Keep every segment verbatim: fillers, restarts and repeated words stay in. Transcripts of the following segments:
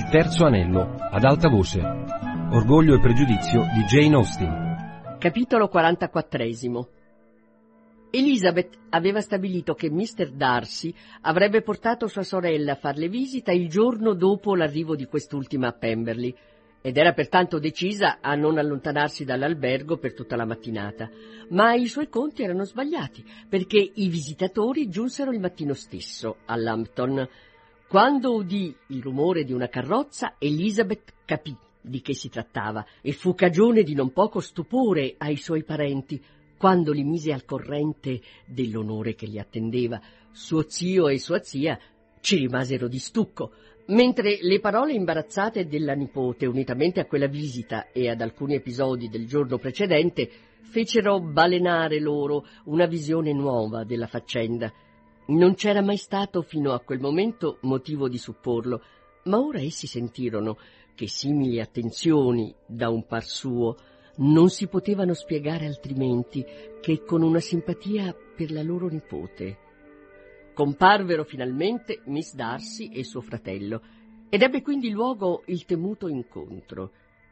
Il terzo anello, ad alta voce. Orgoglio e pregiudizio di Jane Austen. Capitolo quarantaquattresimo. Elizabeth aveva stabilito che mister Darcy avrebbe portato sua sorella a farle visita il giorno dopo l'arrivo di quest'ultima a Pemberley, ed era pertanto decisa a non allontanarsi dall'albergo per tutta la mattinata. Ma i suoi conti erano sbagliati, perché i visitatori giunsero il mattino stesso a Lambton. Quando udì il rumore di una carrozza, Elizabeth capì di che si trattava e fu cagione di non poco stupore ai suoi parenti, quando li mise al corrente dell'onore che li attendeva. Suo zio e sua zia ci rimasero di stucco, mentre le parole imbarazzate della nipote, unitamente a quella visita e ad alcuni episodi del giorno precedente, fecero balenare loro una visione nuova della faccenda. Non c'era mai stato fino a quel momento motivo di supporlo, ma ora essi sentirono che simili attenzioni da un par suo non si potevano spiegare altrimenti che con una simpatia per la loro nipote. Comparvero finalmente Miss Darcy e suo fratello, ed ebbe quindi luogo il temuto incontro.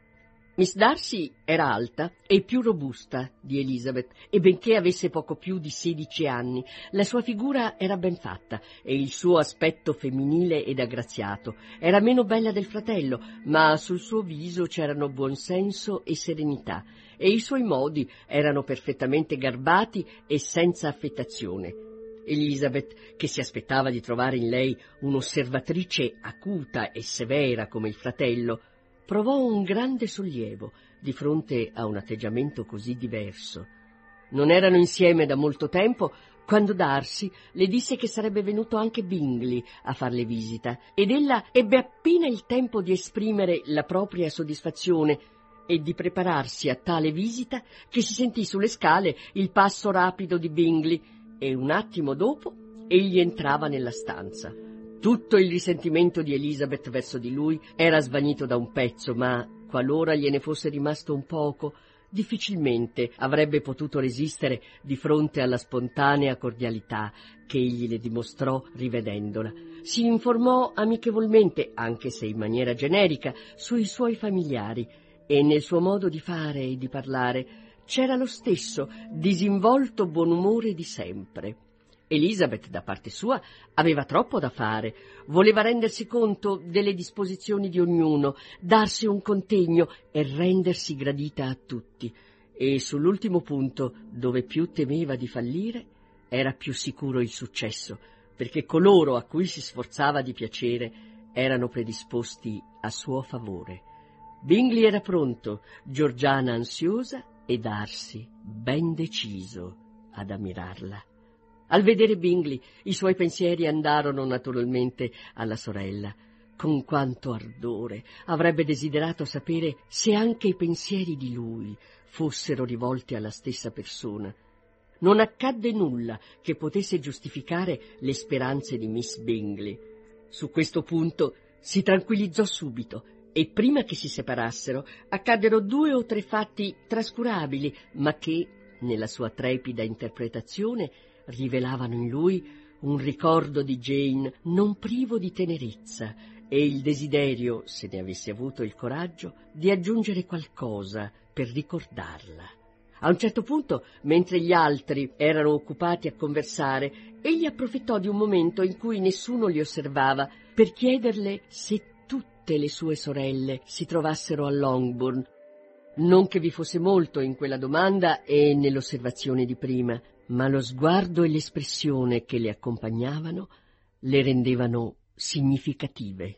Miss Darcy era alta e più robusta di Elizabeth, e benché avesse poco più di sedici anni, la sua figura era ben fatta e il suo aspetto femminile ed aggraziato. Era meno bella del fratello, ma sul suo viso c'erano buonsenso e serenità, e i suoi modi erano perfettamente garbati e senza affettazione. Elizabeth, che si aspettava di trovare in lei un'osservatrice acuta e severa come il fratello, provò un grande sollievo di fronte a un atteggiamento così diverso. Non erano insieme da molto tempo quando Darcy le disse che sarebbe venuto anche Bingley a farle visita, ed ella ebbe appena il tempo di esprimere la propria soddisfazione e di prepararsi a tale visita che si sentì sulle scale il passo rapido di Bingley, e un attimo dopo egli entrava nella stanza. Tutto il risentimento di Elizabeth verso di lui era svanito da un pezzo, ma qualora gliene fosse rimasto un poco, difficilmente avrebbe potuto resistere di fronte alla spontanea cordialità che egli le dimostrò rivedendola. Si informò amichevolmente, anche se in maniera generica, sui suoi familiari, e nel suo modo di fare e di parlare c'era lo stesso disinvolto buon umore di sempre. Elizabeth, da parte sua, aveva troppo da fare, voleva rendersi conto delle disposizioni di ognuno, darsi un contegno e rendersi gradita a tutti, e sull'ultimo punto, dove più temeva di fallire, era più sicuro il successo, perché coloro a cui si sforzava di piacere erano predisposti a suo favore. Bingley era pronto, Georgiana ansiosa e Darcy ben deciso ad ammirarla. Al vedere Bingley, i suoi pensieri andarono naturalmente alla sorella. Con quanto ardore avrebbe desiderato sapere se anche i pensieri di lui fossero rivolti alla stessa persona. Non accadde nulla che potesse giustificare le speranze di Miss Bingley. Su questo punto si tranquillizzò subito, e prima che si separassero accaddero due o tre fatti trascurabili, ma che, nella sua trepida interpretazione, rivelavano in lui un ricordo di Jane non privo di tenerezza e il desiderio, se ne avesse avuto il coraggio, di aggiungere qualcosa per ricordarla. A un certo punto, mentre gli altri erano occupati a conversare, egli approfittò di un momento in cui nessuno li osservava per chiederle se tutte le sue sorelle si trovassero a Longbourn. Non che vi fosse molto in quella domanda e nell'osservazione di prima, ma lo sguardo e l'espressione che le accompagnavano le rendevano significative.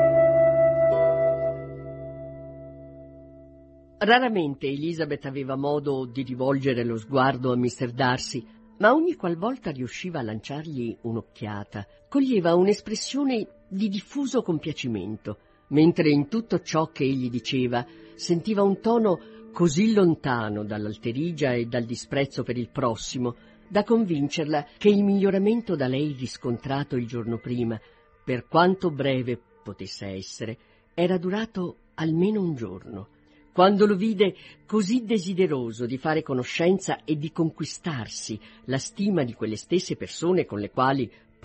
Raramente Elizabeth aveva modo di rivolgere lo sguardo a mister Darcy, ma ogni qualvolta riusciva a lanciargli un'occhiata, coglieva un'espressione di diffuso compiacimento, mentre in tutto ciò che egli diceva sentiva un tono così lontano dall'alterigia e dal disprezzo per il prossimo, da convincerla che il miglioramento da lei riscontrato il giorno prima, per quanto breve potesse essere, era durato almeno un giorno. Quando lo vide così desideroso di fare conoscenza e di conquistarsi la stima di quelle stesse persone con le quali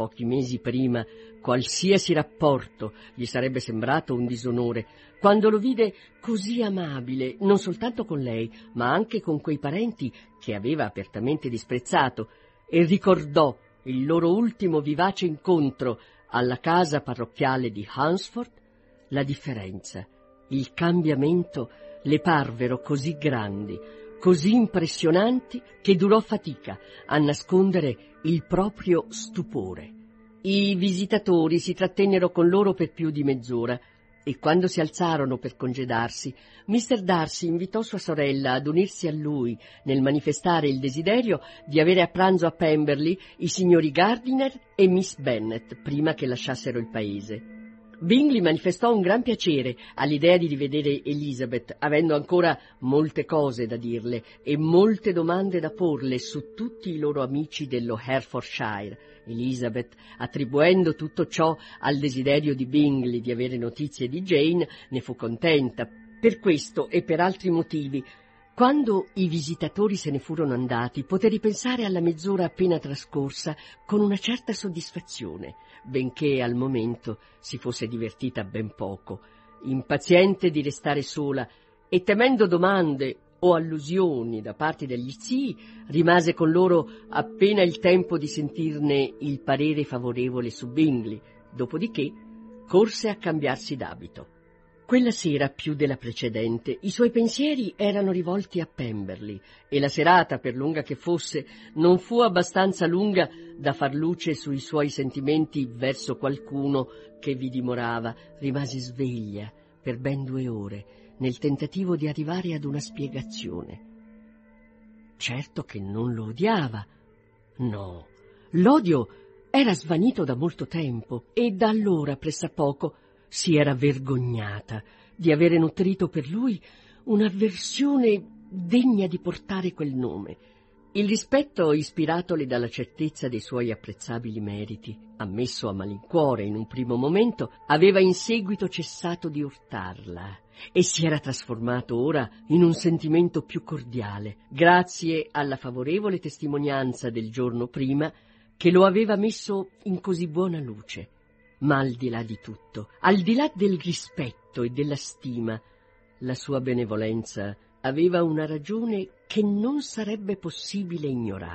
pochi mesi prima, qualsiasi rapporto gli sarebbe sembrato un disonore, quando lo vide così amabile, non soltanto con lei, ma anche con quei parenti che aveva apertamente disprezzato, e ricordò il loro ultimo vivace incontro alla casa parrocchiale di Hunsford, la differenza, il cambiamento le parvero così grandi, così impressionanti, che durò fatica a nascondere il proprio stupore. I visitatori si trattennero con loro per più di mezz'ora e quando si alzarono per congedarsi, mister Darcy invitò sua sorella ad unirsi a lui nel manifestare il desiderio di avere a pranzo a Pemberley i signori Gardiner e Miss Bennet prima che lasciassero il paese. Bingley manifestò un gran piacere all'idea di rivedere Elizabeth, avendo ancora molte cose da dirle e molte domande da porle su tutti i loro amici dello Hertfordshire. Elizabeth, attribuendo tutto ciò al desiderio di Bingley di avere notizie di Jane, ne fu contenta. Per questo e per altri motivi, quando i visitatori se ne furono andati, poté ripensare alla mezz'ora appena trascorsa con una certa soddisfazione, benché al momento si fosse divertita ben poco, impaziente di restare sola e temendo domande o allusioni da parte degli zii, rimase con loro appena il tempo di sentirne il parere favorevole su Bingley, dopodiché corse a cambiarsi d'abito. Quella sera, più della precedente, i suoi pensieri erano rivolti a Pemberley e la serata, per lunga che fosse, non fu abbastanza lunga da far luce sui suoi sentimenti verso qualcuno che vi dimorava. Rimase sveglia per ben due ore nel tentativo di arrivare ad una spiegazione. Certo che non lo odiava. No, l'odio era svanito da molto tempo e da allora pressappoco si era vergognata di avere nutrito per lui un'avversione degna di portare quel nome. Il rispetto ispiratole dalla certezza dei suoi apprezzabili meriti, ammesso a malincuore in un primo momento, aveva in seguito cessato di urtarla e si era trasformato ora in un sentimento più cordiale, grazie alla favorevole testimonianza del giorno prima che lo aveva messo in così buona luce. Ma al di là di tutto, al di là del rispetto e della stima, la sua benevolenza aveva una ragione che non sarebbe possibile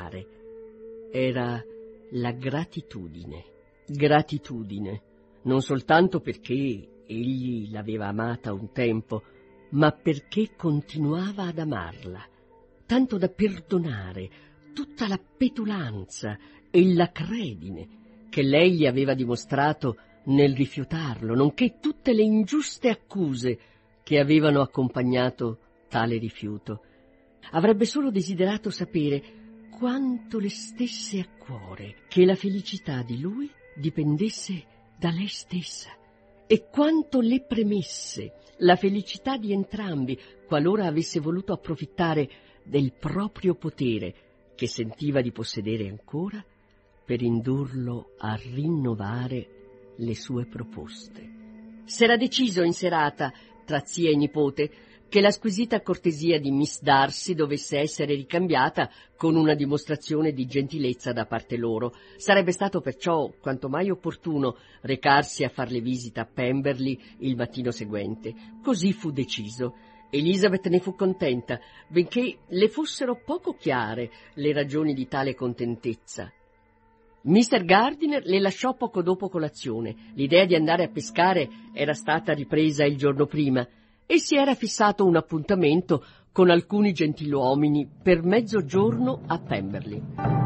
ignorare. Era la gratitudine. Gratitudine, non soltanto perché egli l'aveva amata un tempo, ma perché continuava ad amarla, tanto da perdonare tutta la petulanza e l'acredine che lei gli aveva dimostrato nel rifiutarlo, nonché tutte le ingiuste accuse che avevano accompagnato tale rifiuto. Avrebbe solo desiderato sapere quanto le stesse a cuore che la felicità di lui dipendesse da lei stessa e quanto le premesse la felicità di entrambi qualora avesse voluto approfittare del proprio potere che sentiva di possedere ancora per indurlo a rinnovare le sue proposte. S'era deciso in serata, tra zia e nipote, che la squisita cortesia di Miss Darcy dovesse essere ricambiata con una dimostrazione di gentilezza da parte loro. Sarebbe stato perciò quanto mai opportuno recarsi a farle visita a Pemberley il mattino seguente. Così fu deciso. Elizabeth ne fu contenta, benché le fossero poco chiare le ragioni di tale contentezza. mister Gardiner le lasciò poco dopo colazione. L'idea di andare a pescare era stata ripresa il giorno prima e si era fissato un appuntamento con alcuni gentiluomini per mezzogiorno a Pemberley.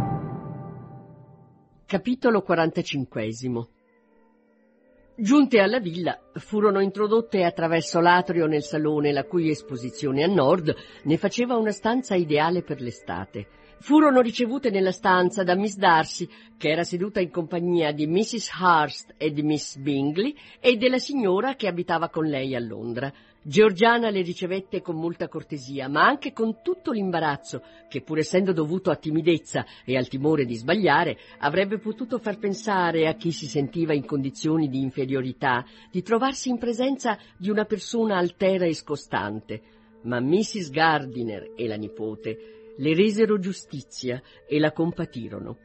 Capitolo quarantacinquesimo. Giunte alla villa, furono introdotte attraverso l'atrio nel salone, la cui esposizione a nord ne faceva una stanza ideale per l'estate. Furono ricevute nella stanza da Miss Darcy, che era seduta in compagnia di missus Hurst e di Miss Bingley e della signora che abitava con lei a Londra. Georgiana le ricevette con molta cortesia, ma anche con tutto l'imbarazzo che, pur essendo dovuto a timidezza e al timore di sbagliare, avrebbe potuto far pensare a chi si sentiva in condizioni di inferiorità di trovarsi in presenza di una persona altera e scostante. Ma missus Gardiner e la nipote le resero giustizia e la compatirono.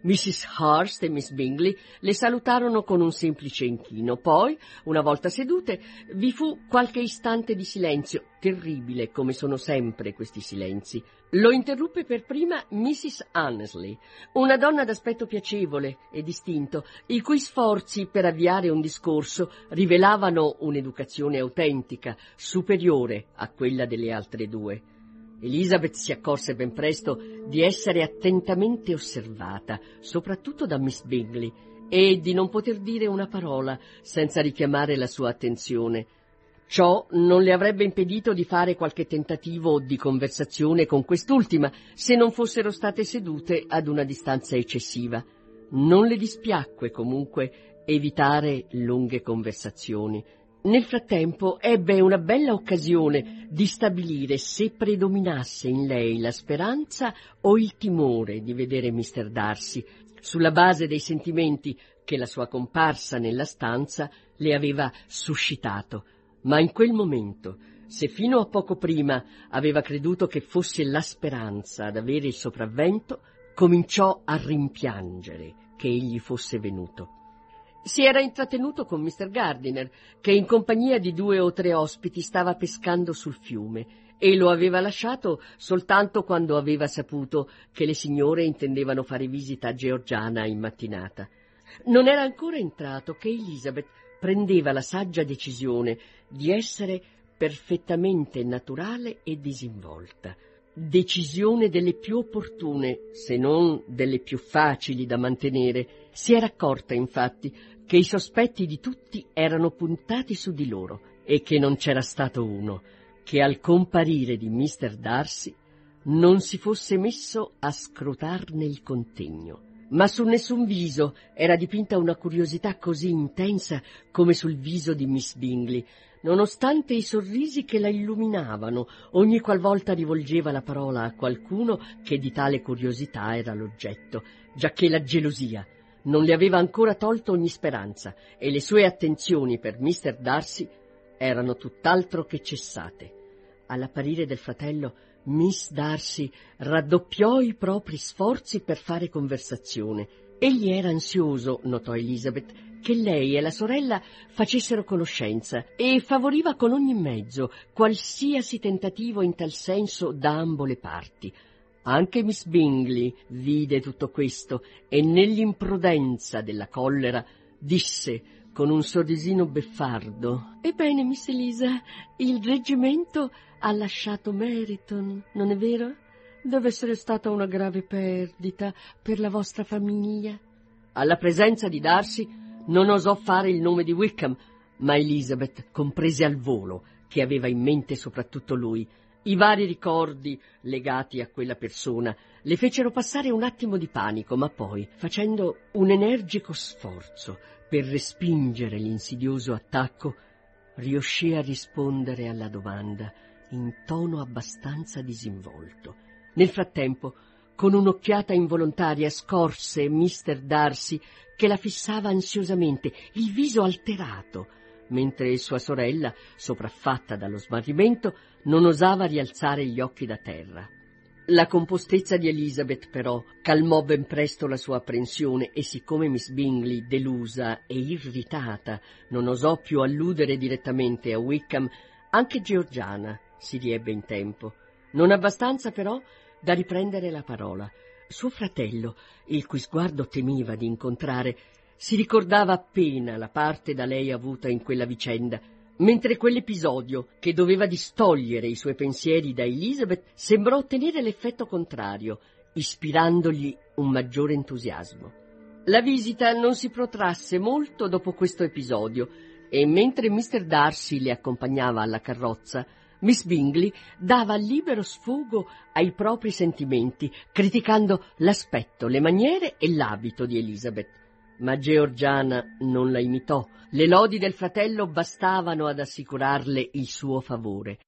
missus Hurst e miss Bingley le salutarono con un semplice inchino. Poi, una volta sedute, vi fu qualche istante di silenzio, terribile come sono sempre questi silenzi. Lo interruppe per prima missus Annesley, una donna d'aspetto piacevole e distinto, i cui sforzi per avviare un discorso rivelavano un'educazione autentica, superiore a quella delle altre due. Elizabeth si accorse ben presto di essere attentamente osservata, soprattutto da miss Bingley, e di non poter dire una parola senza richiamare la sua attenzione. Ciò non le avrebbe impedito di fare qualche tentativo di conversazione con quest'ultima, se non fossero state sedute ad una distanza eccessiva. Non le dispiacque comunque evitare lunghe conversazioni. Nel frattempo ebbe una bella occasione di stabilire se predominasse in lei la speranza o il timore di vedere mister Darcy, sulla base dei sentimenti che la sua comparsa nella stanza le aveva suscitato. Ma in quel momento, se fino a poco prima aveva creduto che fosse la speranza ad avere il sopravvento, cominciò a rimpiangere che egli fosse venuto. Si era intrattenuto con mister Gardiner, che in compagnia di due o tre ospiti stava pescando sul fiume, e lo aveva lasciato soltanto quando aveva saputo che le signore intendevano fare visita a Georgiana in mattinata. Non era ancora entrato che Elizabeth prendeva la saggia decisione di essere perfettamente naturale e disinvolta. Decisione delle più opportune, se non delle più facili da mantenere. Si era accorta, infatti, che i sospetti di tutti erano puntati su di loro e che non c'era stato uno che al comparire di mister Darcy non si fosse messo a scrutarne il contegno. Ma su nessun viso era dipinta una curiosità così intensa come sul viso di miss Bingley, nonostante i sorrisi che la illuminavano ogni qualvolta rivolgeva la parola a qualcuno che di tale curiosità era l'oggetto, giacché la gelosia non le aveva ancora tolto ogni speranza e le sue attenzioni per mister Darcy erano tutt'altro che cessate. All'apparire del fratello, miss Darcy raddoppiò i propri sforzi per fare conversazione. Egli era ansioso, notò Elizabeth, che lei e la sorella facessero conoscenza e favoriva con ogni mezzo qualsiasi tentativo in tal senso da ambo le parti. Anche miss Bingley vide tutto questo e nell'imprudenza della collera disse con un sorrisino beffardo: «Ebbene, miss Elisa, il reggimento ha lasciato Meryton, non è vero? Deve essere stata una grave perdita per la vostra famiglia». Alla presenza di Darcy non osò fare il nome di Wickham, ma Elizabeth comprese al volo che aveva in mente soprattutto lui. I vari ricordi legati a quella persona le fecero passare un attimo di panico, ma poi, facendo un energico sforzo per respingere l'insidioso attacco, riuscì a rispondere alla domanda in tono abbastanza disinvolto. Nel frattempo, con un'occhiata involontaria, scorse mister Darcy che la fissava ansiosamente, il viso alterato, mentre sua sorella, sopraffatta dallo smarrimento, non osava rialzare gli occhi da terra. La compostezza di Elizabeth, però, calmò ben presto la sua apprensione e siccome miss Bingley, delusa e irritata, non osò più alludere direttamente a Wickham, anche Georgiana si riebbe in tempo. Non abbastanza, però, da riprendere la parola. Suo fratello, il cui sguardo temeva di incontrare, si ricordava appena la parte da lei avuta in quella vicenda, mentre quell'episodio, che doveva distogliere i suoi pensieri da Elizabeth, sembrò ottenere l'effetto contrario, ispirandogli un maggiore entusiasmo. La visita non si protrasse molto dopo questo episodio, e mentre mister Darcy le accompagnava alla carrozza, miss Bingley dava libero sfogo ai propri sentimenti, criticando l'aspetto, le maniere e l'abito di Elizabeth. Ma Georgiana non la imitò. Le lodi del fratello bastavano ad assicurarle il suo favore.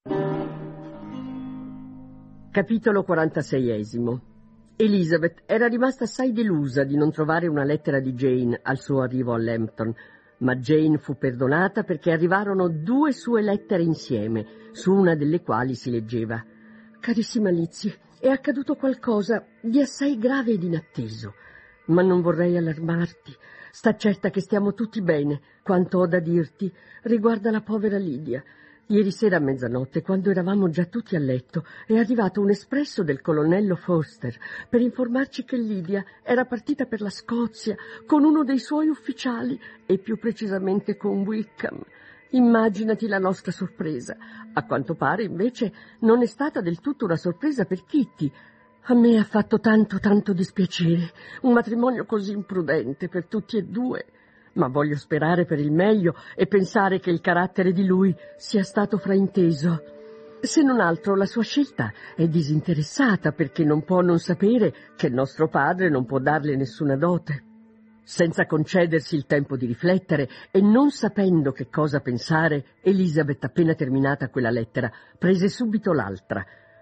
Capitolo quarantaseiesimo. Elizabeth era rimasta assai delusa di non trovare una lettera di Jane al suo arrivo a Lambton, ma Jane fu perdonata perché arrivarono due sue lettere insieme, su una delle quali si leggeva: «Carissima Lizzie, è accaduto qualcosa di assai grave ed inatteso. Ma non vorrei allarmarti. Sta certa che stiamo tutti bene. Quanto ho da dirti riguarda la povera Lydia. Ieri sera a mezzanotte, quando eravamo già tutti a letto, è arrivato un espresso del colonnello Foster per informarci che Lydia era partita per la Scozia con uno dei suoi ufficiali, e più precisamente con Wickham. Immaginati la nostra sorpresa. A quanto pare, invece, non è stata del tutto una sorpresa per Kitty. A me ha fatto tanto, tanto dispiacere. Un matrimonio così imprudente per tutti e due. Ma voglio sperare per il meglio e pensare che il carattere di lui sia stato frainteso. Se non altro la sua scelta è disinteressata, perché non può non sapere che nostro padre non può darle nessuna dote. Senza concedersi il tempo di riflettere e non sapendo che cosa pensare, Elizabeth, appena terminata quella lettera, prese subito l'altra.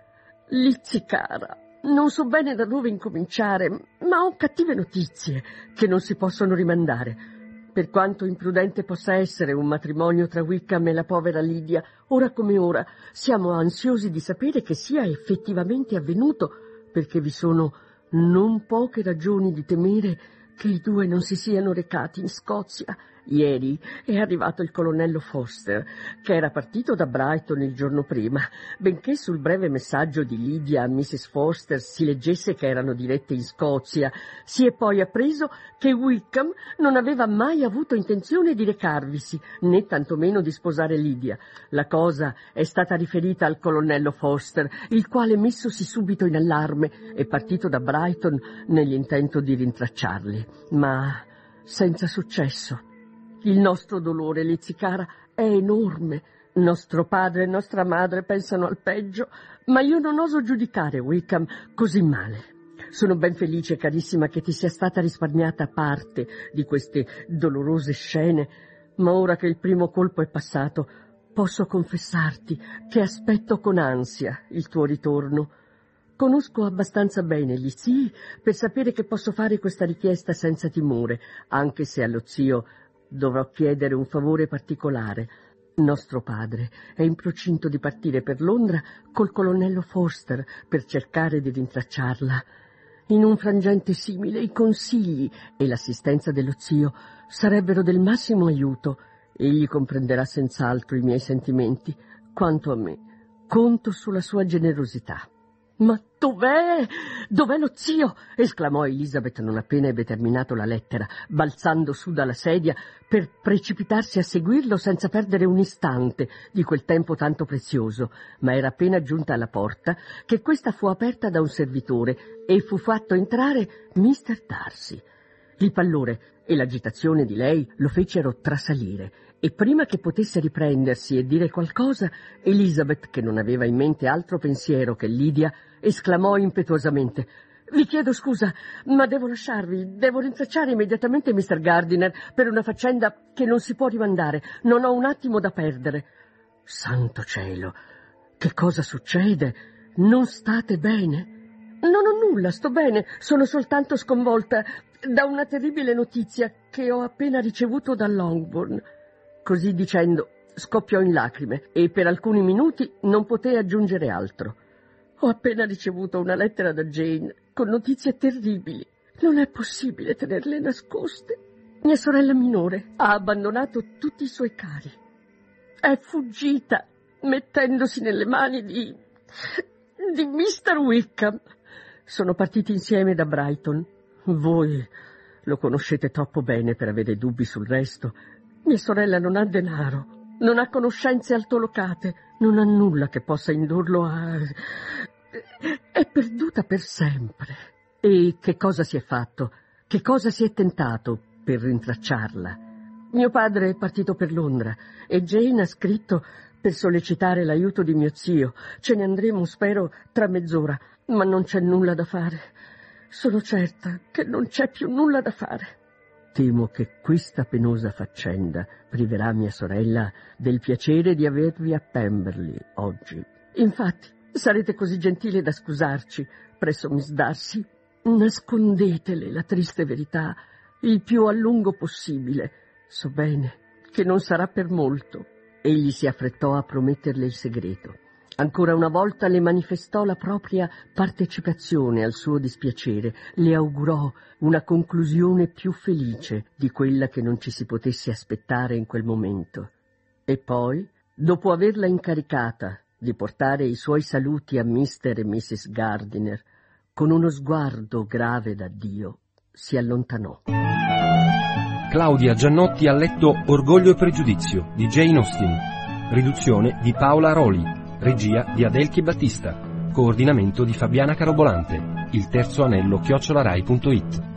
Lizzie cara, non so bene da dove incominciare, ma ho cattive notizie che non si possono rimandare. Per quanto imprudente possa essere un matrimonio tra Wickham e la povera Lydia, ora come ora siamo ansiosi di sapere che sia effettivamente avvenuto, perché vi sono non poche ragioni di temere che i due non si siano recati in Scozia. Ieri è arrivato il colonnello Foster, che era partito da Brighton il giorno prima. Benché sul breve messaggio di Lydia a missus Foster si leggesse che erano dirette in Scozia, si è poi appreso che Wickham non aveva mai avuto intenzione di recarvisi, né tantomeno di sposare Lydia. La cosa è stata riferita al colonnello Foster, il quale, messosi subito in allarme, è partito da Brighton nell'intento di rintracciarli, ma senza successo. Il nostro dolore, Lizzie cara, è enorme. Nostro padre e nostra madre pensano al peggio, ma io non oso giudicare Wickham così male. Sono ben felice, carissima, che ti sia stata risparmiata parte di queste dolorose scene, ma ora che il primo colpo è passato, posso confessarti che aspetto con ansia il tuo ritorno. Conosco abbastanza bene gli zii per sapere che posso fare questa richiesta senza timore, anche se allo zio dovrò chiedere un favore particolare. Nostro padre è in procinto di partire per Londra col colonnello Foster per cercare di rintracciarla. In un frangente simile i consigli e l'assistenza dello zio sarebbero del massimo aiuto. Egli comprenderà senz'altro i miei sentimenti. Quanto a me, conto sulla sua generosità. «Ma dov'è? Dov'è lo zio?» esclamò Elizabeth non appena ebbe terminato la lettera, balzando su dalla sedia per precipitarsi a seguirlo senza perdere un istante di quel tempo tanto prezioso. Ma era appena giunta alla porta che questa fu aperta da un servitore e fu fatto entrare mister Darcy. Il pallore e l'agitazione di lei lo fecero trasalire, e prima che potesse riprendersi e dire qualcosa, Elizabeth, che non aveva in mente altro pensiero che Lydia, esclamò impetuosamente: «Vi chiedo scusa, ma devo lasciarvi, devo rintracciare immediatamente mister Gardiner per una faccenda che non si può rimandare, non ho un attimo da perdere». «Santo cielo, che cosa succede? Non state bene?» «Non ho nulla, sto bene, sono soltanto sconvolta da una terribile notizia che ho appena ricevuto da Longbourn». Così dicendo scoppiò in lacrime e per alcuni minuti non poté aggiungere altro. «Ho appena ricevuto una lettera da Jane con notizie terribili. Non è possibile tenerle nascoste. Mia sorella minore ha abbandonato tutti i suoi cari. È fuggita, mettendosi nelle mani di... di mister Wickham. Sono partiti insieme da Brighton. Voi lo conoscete troppo bene per avere dubbi sul resto. Mia sorella non ha denaro, non ha conoscenze altolocate, non ha nulla che possa indurlo a... è perduta per sempre». «E che cosa si è fatto? Che cosa si è tentato per rintracciarla?» «Mio padre è partito per Londra e Jane ha scritto per sollecitare l'aiuto di mio zio. Ce ne andremo, spero, tra mezz'ora, ma non c'è nulla da fare. Sono certa che non c'è più nulla da fare». «Temo che questa penosa faccenda priverà mia sorella del piacere di avervi a Pemberley oggi. Infatti, sarete così gentile da scusarci presso miss Darcy. Nascondetele la triste verità il più a lungo possibile. So bene che non sarà per molto». Egli si affrettò a prometterle il segreto. Ancora una volta le manifestò la propria partecipazione al suo dispiacere, le augurò una conclusione più felice di quella che non ci si potesse aspettare in quel momento. E poi, dopo averla incaricata di portare i suoi saluti a mister e missus Gardiner, con uno sguardo grave d'addio, si allontanò. Claudia Giannotti ha letto Orgoglio e pregiudizio di Jane Austen, riduzione di Paola Roli, regia di Adelchi Battista, coordinamento di Fabiana Carobolante, il terzo anello chiocciolarai punto it.